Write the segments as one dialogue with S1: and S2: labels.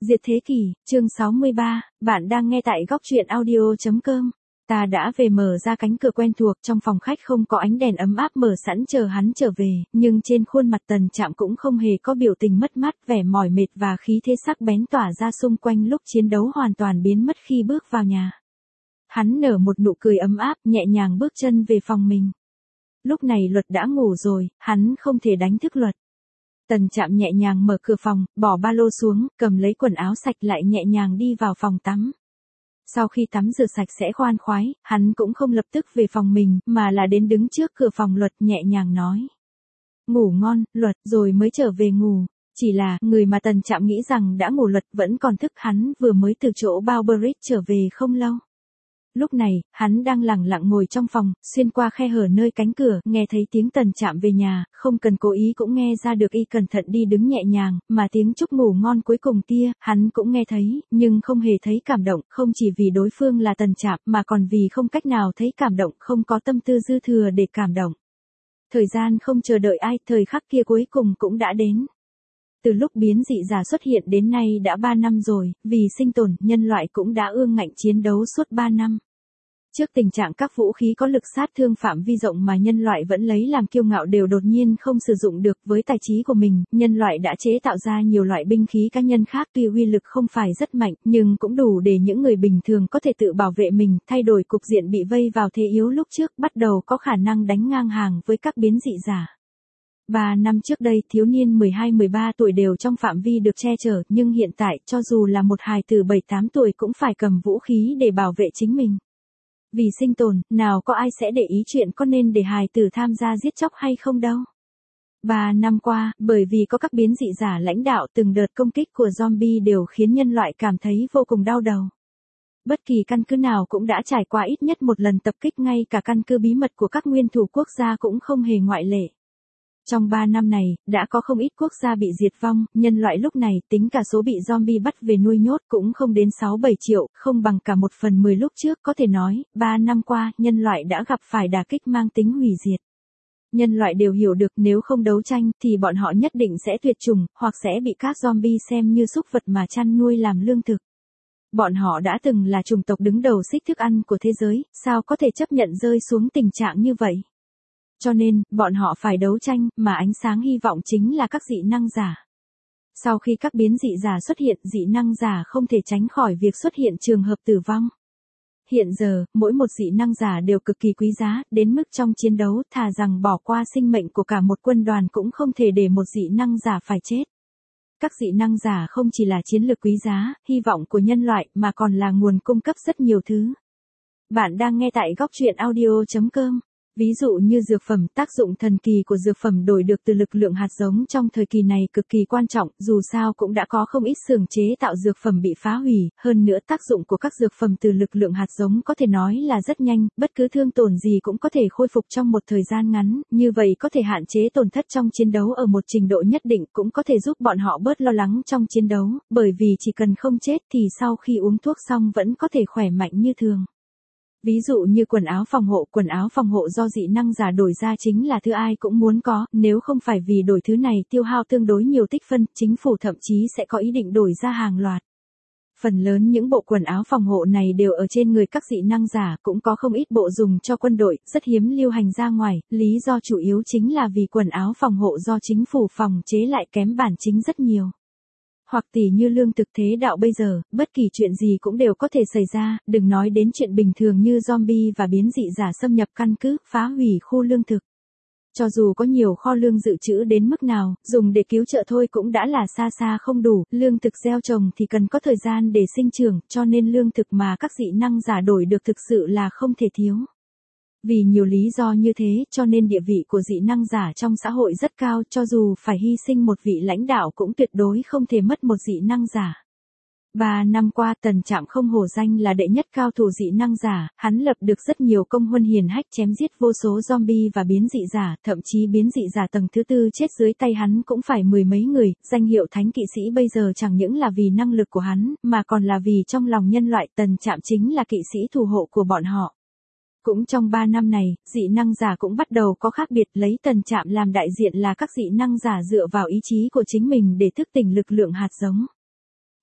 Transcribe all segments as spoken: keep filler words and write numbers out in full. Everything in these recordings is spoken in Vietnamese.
S1: Diệt thế kỷ, chương sáu mươi ba, bạn đang nghe tại góc truyện audio chấm com. Ta đã về mở ra cánh cửa quen thuộc, trong phòng khách không có ánh đèn ấm áp mở sẵn chờ hắn trở về, nhưng trên khuôn mặt Tần Trạm cũng không hề có biểu tình mất mát, vẻ mỏi mệt và khí thế sắc bén tỏa ra xung quanh lúc chiến đấu hoàn toàn biến mất khi bước vào nhà. Hắn nở một nụ cười ấm áp, nhẹ nhàng bước chân về phòng mình. Lúc này Luật đã ngủ rồi, hắn không thể đánh thức Luật. Tần Trạm nhẹ nhàng mở cửa phòng, bỏ ba lô xuống, cầm lấy quần áo sạch lại nhẹ nhàng đi vào phòng tắm. Sau khi tắm rửa sạch sẽ khoan khoái, hắn cũng không lập tức về phòng mình, mà là đến đứng trước cửa phòng Luật nhẹ nhàng nói. Ngủ ngon, Luật, rồi mới trở về ngủ. Chỉ là, người mà Tần Trạm nghĩ rằng đã ngủ Luật vẫn còn thức, hắn vừa mới từ chỗ Bowerbridge trở về không lâu. Lúc này, hắn đang lẳng lặng ngồi trong phòng, xuyên qua khe hở nơi cánh cửa, nghe thấy tiếng Tần Trạm về nhà, không cần cố ý cũng nghe ra được y cẩn thận đi đứng nhẹ nhàng, mà tiếng chúc ngủ ngon cuối cùng tia, hắn cũng nghe thấy, nhưng không hề thấy cảm động, không chỉ vì đối phương là Tần Trạm, mà còn vì không cách nào thấy cảm động, không có tâm tư dư thừa để cảm động. Thời gian không chờ đợi ai, thời khắc kia cuối cùng cũng đã đến. Từ lúc biến dị giả xuất hiện đến nay đã ba năm rồi, vì sinh tồn, nhân loại cũng đã ương ngạnh chiến đấu suốt ba năm. Trước tình trạng các vũ khí có lực sát thương phạm vi rộng mà nhân loại vẫn lấy làm kiêu ngạo đều đột nhiên không sử dụng được, với tài trí của mình, nhân loại đã chế tạo ra nhiều loại binh khí cá nhân khác, tuy uy lực không phải rất mạnh, nhưng cũng đủ để những người bình thường có thể tự bảo vệ mình, thay đổi cục diện bị vây vào thế yếu lúc trước, bắt đầu có khả năng đánh ngang hàng với các biến dị giả. Ba năm trước đây, thiếu niên mười hai mười ba tuổi đều trong phạm vi được che chở, nhưng hiện tại, cho dù là một hài tử bảy tám tuổi cũng phải cầm vũ khí để bảo vệ chính mình. Vì sinh tồn, nào có ai sẽ để ý chuyện có nên để hài tử tham gia giết chóc hay không đâu. Ba năm qua, bởi vì có các biến dị giả lãnh đạo, từng đợt công kích của zombie đều khiến nhân loại cảm thấy vô cùng đau đầu. Bất kỳ căn cứ nào cũng đã trải qua ít nhất một lần tập kích, ngay cả căn cứ bí mật của các nguyên thủ quốc gia cũng không hề ngoại lệ. Trong ba năm này, đã có không ít quốc gia bị diệt vong, nhân loại lúc này tính cả số bị zombie bắt về nuôi nhốt cũng không đến sáu bảy triệu, không bằng cả một phần mười lúc trước, có thể nói, ba năm qua, nhân loại đã gặp phải đả kích mang tính hủy diệt. Nhân loại đều hiểu được nếu không đấu tranh thì bọn họ nhất định sẽ tuyệt chủng, hoặc sẽ bị các zombie xem như súc vật mà chăn nuôi làm lương thực. Bọn họ đã từng là chủng tộc đứng đầu xích thức ăn của thế giới, sao có thể chấp nhận rơi xuống tình trạng như vậy? Cho nên, bọn họ phải đấu tranh, mà ánh sáng hy vọng chính là các dị năng giả. Sau khi các biến dị giả xuất hiện, dị năng giả không thể tránh khỏi việc xuất hiện trường hợp tử vong. Hiện giờ, mỗi một dị năng giả đều cực kỳ quý giá, đến mức trong chiến đấu, thà rằng bỏ qua sinh mệnh của cả một quân đoàn cũng không thể để một dị năng giả phải chết. Các dị năng giả không chỉ là chiến lược quý giá, hy vọng của nhân loại, mà còn là nguồn cung cấp rất nhiều thứ. Bạn đang nghe tại góc truyện audio chấm com. Ví dụ như dược phẩm, tác dụng thần kỳ của dược phẩm đổi được từ lực lượng hạt giống trong thời kỳ này cực kỳ quan trọng, dù sao cũng đã có không ít xưởng chế tạo dược phẩm bị phá hủy, hơn nữa tác dụng của các dược phẩm từ lực lượng hạt giống có thể nói là rất nhanh, bất cứ thương tổn gì cũng có thể khôi phục trong một thời gian ngắn, như vậy có thể hạn chế tổn thất trong chiến đấu ở một trình độ nhất định, cũng có thể giúp bọn họ bớt lo lắng trong chiến đấu, bởi vì chỉ cần không chết thì sau khi uống thuốc xong vẫn có thể khỏe mạnh như thường. Ví dụ như quần áo phòng hộ, quần áo phòng hộ do dị năng giả đổi ra chính là thứ ai cũng muốn có, nếu không phải vì đổi thứ này tiêu hao tương đối nhiều tích phân, chính phủ thậm chí sẽ có ý định đổi ra hàng loạt. Phần lớn những bộ quần áo phòng hộ này đều ở trên người các dị năng giả, cũng có không ít bộ dùng cho quân đội, rất hiếm lưu hành ra ngoài, lý do chủ yếu chính là vì quần áo phòng hộ do chính phủ phòng chế lại kém bản chính rất nhiều. Hoặc tỉ như lương thực thế đạo bây giờ, bất kỳ chuyện gì cũng đều có thể xảy ra, đừng nói đến chuyện bình thường như zombie và biến dị giả xâm nhập căn cứ, phá hủy khu lương thực. Cho dù có nhiều kho lương dự trữ đến mức nào, dùng để cứu trợ thôi cũng đã là xa xa không đủ, lương thực gieo trồng thì cần có thời gian để sinh trưởng, cho nên lương thực mà các dị năng giả đổi được thực sự là không thể thiếu. Vì nhiều lý do như thế, cho nên địa vị của dị năng giả trong xã hội rất cao, cho dù phải hy sinh một vị lãnh đạo cũng tuyệt đối không thể mất một dị năng giả. Ba năm qua, Tần Trạm không hổ danh là đệ nhất cao thủ dị năng giả, hắn lập được rất nhiều công huân hiển hách, chém giết vô số zombie và biến dị giả, thậm chí biến dị giả tầng thứ tư chết dưới tay hắn cũng phải mười mấy người, danh hiệu thánh kỵ sĩ bây giờ chẳng những là vì năng lực của hắn, mà còn là vì trong lòng nhân loại Tần Trạm chính là kỵ sĩ thủ hộ của bọn họ. Cũng trong ba năm này, dị năng giả cũng bắt đầu có khác biệt, lấy Tần Trạm làm đại diện là các dị năng giả dựa vào ý chí của chính mình để thức tỉnh lực lượng hạt giống.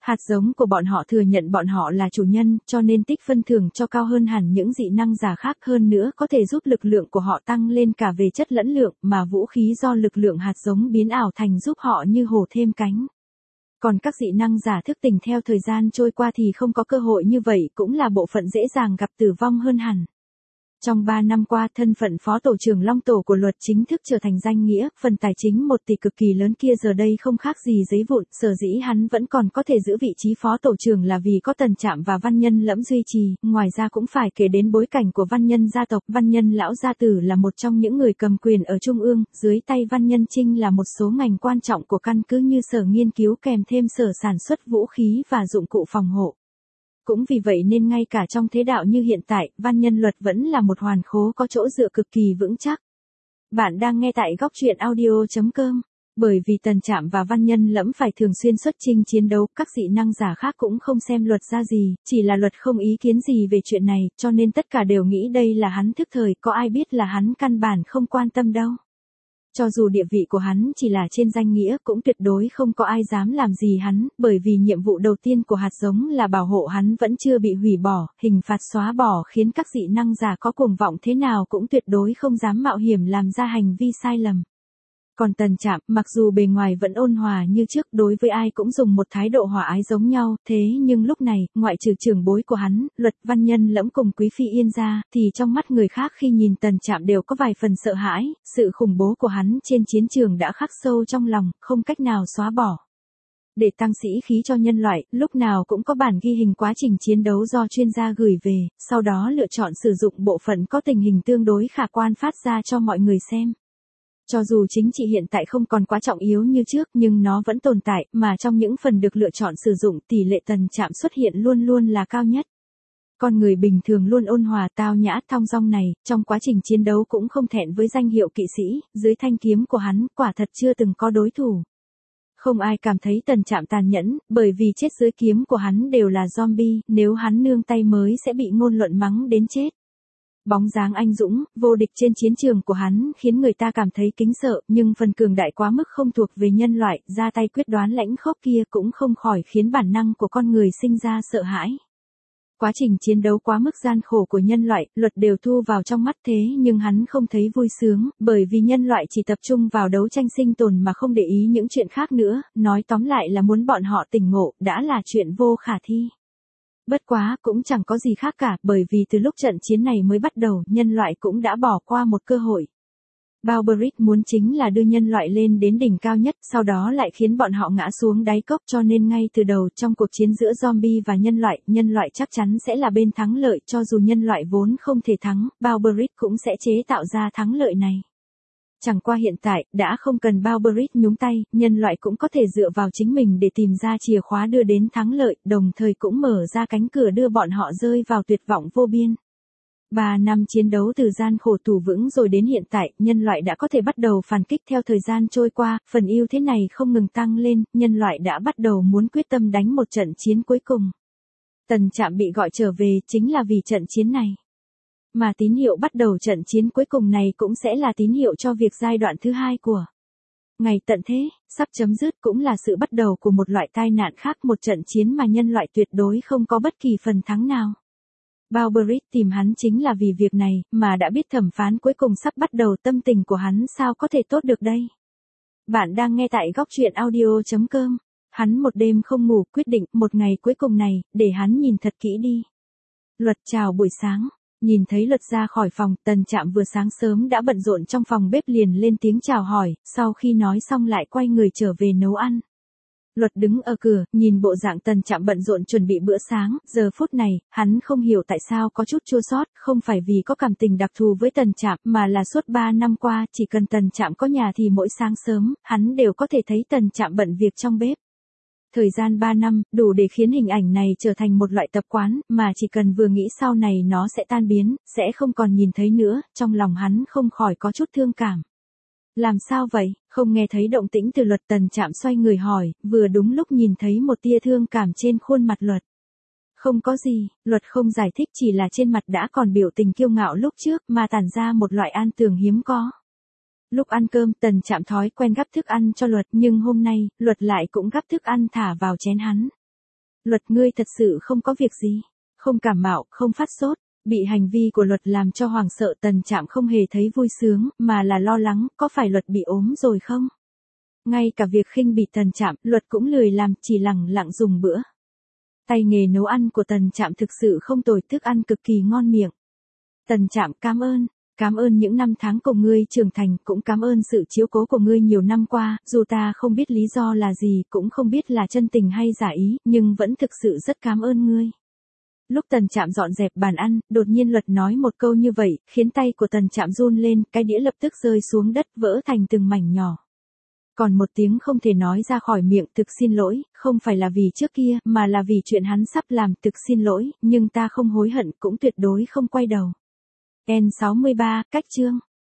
S1: Hạt giống của bọn họ thừa nhận bọn họ là chủ nhân, cho nên tích phân thưởng cho cao hơn hẳn những dị năng giả khác, hơn nữa có thể giúp lực lượng của họ tăng lên cả về chất lẫn lượng, mà vũ khí do lực lượng hạt giống biến ảo thành giúp họ như hổ thêm cánh. Còn các dị năng giả thức tỉnh theo thời gian trôi qua thì không có cơ hội như vậy, cũng là bộ phận dễ dàng gặp tử vong hơn hẳn. Trong ba năm qua, thân phận phó tổ trưởng Long Tổ của Luật chính thức trở thành danh nghĩa, phần tài chính một tỷ cực kỳ lớn kia giờ đây không khác gì giấy vụn, sở dĩ hắn vẫn còn có thể giữ vị trí phó tổ trưởng là vì có Tần Trạm và Văn Nhân Lẫm duy trì, ngoài ra cũng phải kể đến bối cảnh của Văn Nhân gia tộc. Văn Nhân lão gia tử là một trong những người cầm quyền ở Trung ương, dưới tay Văn Nhân Trinh là một số ngành quan trọng của căn cứ như sở nghiên cứu kèm thêm sở sản xuất vũ khí và dụng cụ phòng hộ. Cũng vì vậy nên ngay cả trong thế đạo như hiện tại, Văn Nhân Luật vẫn là một hoàn khố có chỗ dựa cực kỳ vững chắc. Bạn đang nghe tại góc truyện audio chấm com. Bởi vì Tần Trạm và Văn Nhân Lẫm phải thường xuyên xuất chinh chiến đấu, các dị năng giả khác cũng không xem Luật ra gì, chỉ là Luật không ý kiến gì về chuyện này, cho nên tất cả đều nghĩ đây là hắn thức thời, có ai biết là hắn căn bản không quan tâm đâu. Cho dù địa vị của hắn chỉ là trên danh nghĩa, cũng tuyệt đối không có ai dám làm gì hắn, bởi vì nhiệm vụ đầu tiên của hạt giống là bảo hộ hắn vẫn chưa bị hủy bỏ, hình phạt xóa bỏ khiến các dị năng giả có cuồng vọng thế nào cũng tuyệt đối không dám mạo hiểm làm ra hành vi sai lầm. Còn Tần Trạm, mặc dù bề ngoài vẫn ôn hòa như trước, đối với ai cũng dùng một thái độ hòa ái giống nhau, thế nhưng lúc này, ngoại trừ trưởng bối của hắn, Luật, Văn Nhân Lẫm cùng Quý Phi Yên ra, thì trong mắt người khác khi nhìn Tần Trạm đều có vài phần sợ hãi, sự khủng bố của hắn trên chiến trường đã khắc sâu trong lòng, không cách nào xóa bỏ. Để tăng sĩ khí cho nhân loại, lúc nào cũng có bản ghi hình quá trình chiến đấu do chuyên gia gửi về, sau đó lựa chọn sử dụng bộ phận có tình hình tương đối khả quan phát ra cho mọi người xem. Cho dù chính trị hiện tại không còn quá trọng yếu như trước nhưng nó vẫn tồn tại, mà trong những phần được lựa chọn sử dụng tỷ lệ Tần Trạm xuất hiện luôn luôn là cao nhất. Con người bình thường luôn ôn hòa tao nhã thong dong này, trong quá trình chiến đấu cũng không thẹn với danh hiệu kỵ sĩ, dưới thanh kiếm của hắn quả thật chưa từng có đối thủ. Không ai cảm thấy Tần Trạm tàn nhẫn, bởi vì chết dưới kiếm của hắn đều là zombie, nếu hắn nương tay mới sẽ bị ngôn luận mắng đến chết. Bóng dáng anh dũng, vô địch trên chiến trường của hắn khiến người ta cảm thấy kính sợ, nhưng phần cường đại quá mức không thuộc về nhân loại, ra tay quyết đoán lãnh khốc kia cũng không khỏi khiến bản năng của con người sinh ra sợ hãi. Quá trình chiến đấu quá mức gian khổ của nhân loại, Luật đều thu vào trong mắt thế nhưng hắn không thấy vui sướng, bởi vì nhân loại chỉ tập trung vào đấu tranh sinh tồn mà không để ý những chuyện khác nữa, nói tóm lại là muốn bọn họ tỉnh ngộ, đã là chuyện vô khả thi. Bất quá, cũng chẳng có gì khác cả, bởi vì từ lúc trận chiến này mới bắt đầu, nhân loại cũng đã bỏ qua một cơ hội. Balberic muốn chính là đưa nhân loại lên đến đỉnh cao nhất, sau đó lại khiến bọn họ ngã xuống đáy cốc, cho nên ngay từ đầu trong cuộc chiến giữa zombie và nhân loại, nhân loại chắc chắn sẽ là bên thắng lợi, cho dù nhân loại vốn không thể thắng, Balberic cũng sẽ chế tạo ra thắng lợi này. Chẳng qua hiện tại, đã không cần Balberic nhúng tay, nhân loại cũng có thể dựa vào chính mình để tìm ra chìa khóa đưa đến thắng lợi, đồng thời cũng mở ra cánh cửa đưa bọn họ rơi vào tuyệt vọng vô biên. Ba năm chiến đấu từ gian khổ tù vững rồi đến hiện tại, nhân loại đã có thể bắt đầu phản kích theo thời gian trôi qua, phần ưu thế này không ngừng tăng lên, nhân loại đã bắt đầu muốn quyết tâm đánh một trận chiến cuối cùng. Tần Trạm bị gọi trở về chính là vì trận chiến này. Mà tín hiệu bắt đầu trận chiến cuối cùng này cũng sẽ là tín hiệu cho việc giai đoạn thứ hai của ngày tận thế, sắp chấm dứt, cũng là sự bắt đầu của một loại tai nạn khác, một trận chiến mà nhân loại tuyệt đối không có bất kỳ phần thắng nào. Balberic tìm hắn chính là vì việc này, mà đã biết thẩm phán cuối cùng sắp bắt đầu, tâm tình của hắn sao có thể tốt được đây. Bạn đang nghe tại góc truyện audio chấm com. Hắn một đêm không ngủ, quyết định một ngày cuối cùng này, để hắn nhìn thật kỹ đi. Luật chào buổi sáng. Nhìn thấy Luật ra khỏi phòng, Tần Trạm vừa sáng sớm đã bận rộn trong phòng bếp liền lên tiếng chào hỏi, sau khi nói xong lại quay người trở về nấu ăn. Luật đứng ở cửa, nhìn bộ dạng Tần Trạm bận rộn chuẩn bị bữa sáng, giờ phút này, hắn không hiểu tại sao có chút chua xót, không phải vì có cảm tình đặc thù với Tần Trạm, mà là suốt ba năm qua, chỉ cần Tần Trạm có nhà thì mỗi sáng sớm, hắn đều có thể thấy Tần Trạm bận việc trong bếp. Thời gian ba năm, đủ để khiến hình ảnh này trở thành một loại tập quán, mà chỉ cần vừa nghĩ sau này nó sẽ tan biến, sẽ không còn nhìn thấy nữa, trong lòng hắn không khỏi có chút thương cảm. Làm sao vậy, không nghe thấy động tĩnh từ Luật? Tần Trạm xoay người hỏi, vừa đúng lúc nhìn thấy một tia thương cảm trên khuôn mặt Luật. Không có gì, Luật không giải thích, chỉ là trên mặt đã còn biểu tình kiêu ngạo lúc trước mà tản ra một loại an tường hiếm có. Lúc ăn cơm, Tần Trạm thói quen gắp thức ăn cho Luật, nhưng hôm nay, Luật lại cũng gắp thức ăn thả vào chén hắn. Luật ngươi thật sự không có việc gì. Không cảm mạo, không phát sốt. Bị hành vi của Luật làm cho hoảng sợ, Tần Trạm không hề thấy vui sướng, mà là lo lắng, có phải Luật bị ốm rồi không? Ngay cả việc khinh bỉ Tần Trạm, Luật cũng lười làm, chỉ lẳng lặng dùng bữa. Tay nghề nấu ăn của Tần Trạm thực sự không tồi, thức ăn cực kỳ ngon miệng. Tần Trạm cảm ơn, cảm ơn những năm tháng cùng ngươi trưởng thành, cũng cảm ơn sự chiếu cố của ngươi nhiều năm qua, dù ta không biết lý do là gì, cũng không biết là chân tình hay giả ý, nhưng vẫn thực sự rất cảm ơn ngươi. Lúc Tần Trạm dọn dẹp bàn ăn, đột nhiên Luật nói một câu như vậy, khiến tay của Tần Trạm run lên, cái đĩa lập tức rơi xuống đất, vỡ thành từng mảnh nhỏ. Còn một tiếng không thể nói ra khỏi miệng, thực xin lỗi, không phải là vì trước kia, mà là vì chuyện hắn sắp làm, thực xin lỗi, nhưng ta không hối hận, cũng tuyệt đối không quay đầu. N sáu mươi ba, cách chương.